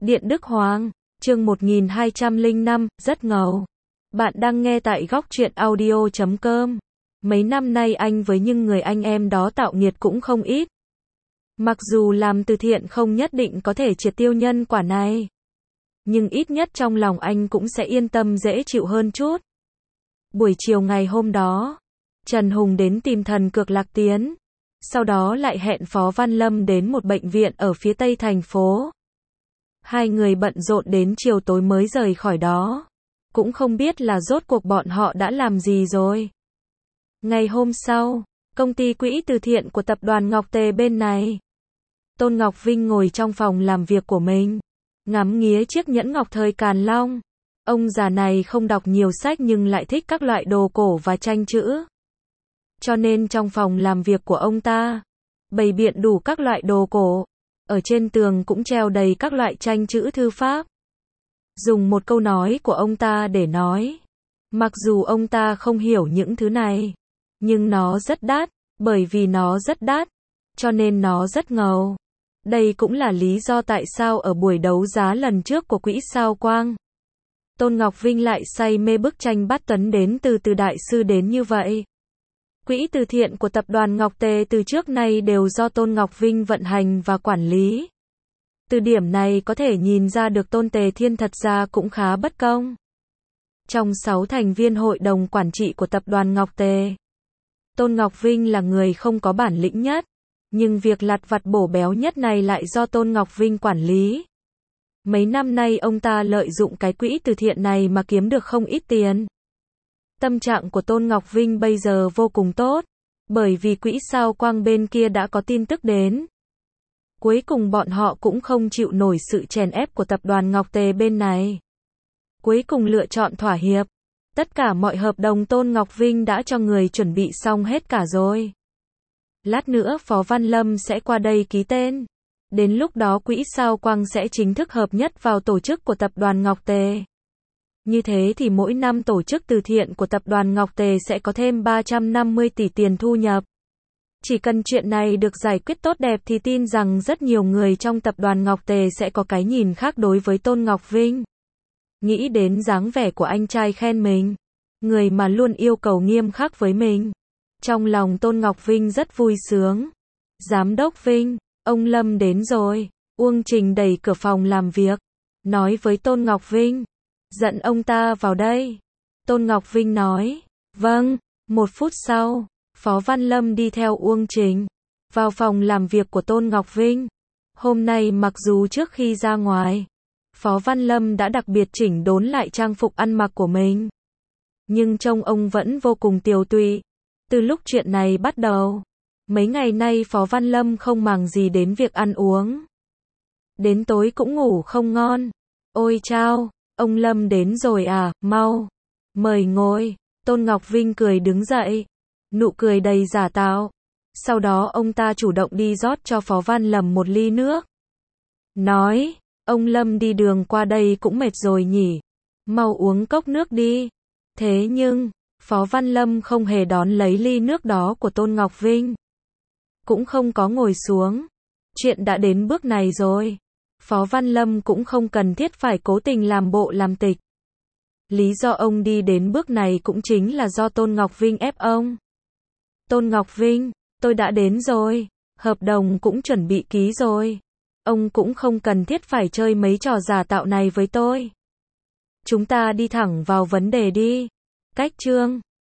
Điện Đức Hoàng, chương 1205, rất ngầu. Bạn đang nghe tại góc truyện audio.com. Mấy năm nay anh với những người anh em đó tạo nghiệt cũng không ít. Mặc dù làm từ thiện không nhất định có thể triệt tiêu nhân quả này, nhưng ít nhất trong lòng anh cũng sẽ yên tâm dễ chịu hơn chút. Buổi chiều ngày hôm đó, Trần Hùng đến tìm thần cược Lạc Tiến, sau đó lại hẹn Phó Văn Lâm đến một bệnh viện ở phía tây thành phố. Hai người bận rộn đến chiều tối mới rời khỏi đó. Cũng không biết là rốt cuộc bọn họ đã làm gì rồi. Ngày hôm sau, công ty quỹ từ thiện của tập đoàn Ngọc Tề bên này. Tôn Ngọc Vinh ngồi trong phòng làm việc của mình, ngắm nghía chiếc nhẫn ngọc thời Càn Long. Ông già này không đọc nhiều sách nhưng lại thích các loại đồ cổ và tranh chữ. Cho nên trong phòng làm việc của ông ta, bày biện đủ các loại đồ cổ. Ở trên tường cũng treo đầy các loại tranh chữ thư pháp. Dùng một câu nói của ông ta để nói, mặc dù ông ta không hiểu những thứ này, nhưng nó rất đắt, bởi vì nó rất đắt, cho nên nó rất ngầu. Đây cũng là lý do tại sao ở buổi đấu giá lần trước của quỹ Sao Quang, Tôn Ngọc Vinh lại say mê bức tranh Bát Tấn đến từ đại sư đến như vậy. Quỹ từ thiện của tập đoàn Ngọc Tề từ trước nay đều do Tôn Ngọc Vinh vận hành và quản lý. Từ điểm này có thể nhìn ra được Tôn Tề Thiên thật ra cũng khá bất công. Trong 6 thành viên hội đồng quản trị của tập đoàn Ngọc Tề, Tôn Ngọc Vinh là người không có bản lĩnh nhất, nhưng việc lặt vặt bổ béo nhất này lại do Tôn Ngọc Vinh quản lý. Mấy năm nay ông ta lợi dụng cái quỹ từ thiện này mà kiếm được không ít tiền. Tâm trạng của Tôn Ngọc Vinh bây giờ vô cùng tốt, bởi vì quỹ Sao Quang bên kia đã có tin tức đến. Cuối cùng bọn họ cũng không chịu nổi sự chèn ép của tập đoàn Ngọc Tề bên này. Cuối cùng lựa chọn thỏa hiệp. Tất cả mọi hợp đồng Tôn Ngọc Vinh đã cho người chuẩn bị xong hết cả rồi. Lát nữa Phó Văn Lâm sẽ qua đây ký tên. Đến lúc đó quỹ Sao Quang sẽ chính thức hợp nhất vào tổ chức của tập đoàn Ngọc Tề. Như thế thì mỗi năm tổ chức từ thiện của tập đoàn Ngọc Tề sẽ có thêm 350 tỷ tiền thu nhập. Chỉ cần chuyện này được giải quyết tốt đẹp thì tin rằng rất nhiều người trong tập đoàn Ngọc Tề sẽ có cái nhìn khác đối với Tôn Ngọc Vinh. Nghĩ đến dáng vẻ của anh trai khen mình, người mà luôn yêu cầu nghiêm khắc với mình. Trong lòng Tôn Ngọc Vinh rất vui sướng. Giám đốc Vinh, ông Lâm đến rồi. Uông Trình đẩy cửa phòng làm việc, nói với Tôn Ngọc Vinh, dẫn ông ta vào đây. Tôn Ngọc Vinh nói, vâng. Một phút sau, Phó Văn Lâm đi theo Uông Trình vào phòng làm việc của Tôn Ngọc Vinh. Hôm nay mặc dù trước khi ra ngoài, Phó Văn Lâm đã đặc biệt chỉnh đốn lại trang phục ăn mặc của mình, nhưng trông ông vẫn vô cùng tiều tụy. Từ lúc chuyện này bắt đầu, mấy ngày nay Phó Văn Lâm không màng gì đến việc ăn uống. Đến tối cũng ngủ không ngon. Ôi chao, ông Lâm đến rồi à, mau, mời ngồi. Tôn Ngọc Vinh cười đứng dậy, nụ cười đầy giả tạo. Sau đó ông ta chủ động đi rót cho Phó Văn Lâm một ly nước. Nói, ông Lâm đi đường qua đây cũng mệt rồi nhỉ, mau uống cốc nước đi. Thế nhưng, Phó Văn Lâm không hề đón lấy ly nước đó của Tôn Ngọc Vinh. Cũng không có ngồi xuống. Chuyện đã đến bước này rồi. Phó Văn Lâm cũng không cần thiết phải cố tình làm bộ làm tịch. Lý do ông đi đến bước này cũng chính là do Tôn Ngọc Vinh ép ông. Tôn Ngọc Vinh, tôi đã đến rồi. Hợp đồng cũng chuẩn bị ký rồi. Ông cũng không cần thiết phải chơi mấy trò giả tạo này với tôi. Chúng ta đi thẳng vào vấn đề đi. Cách chương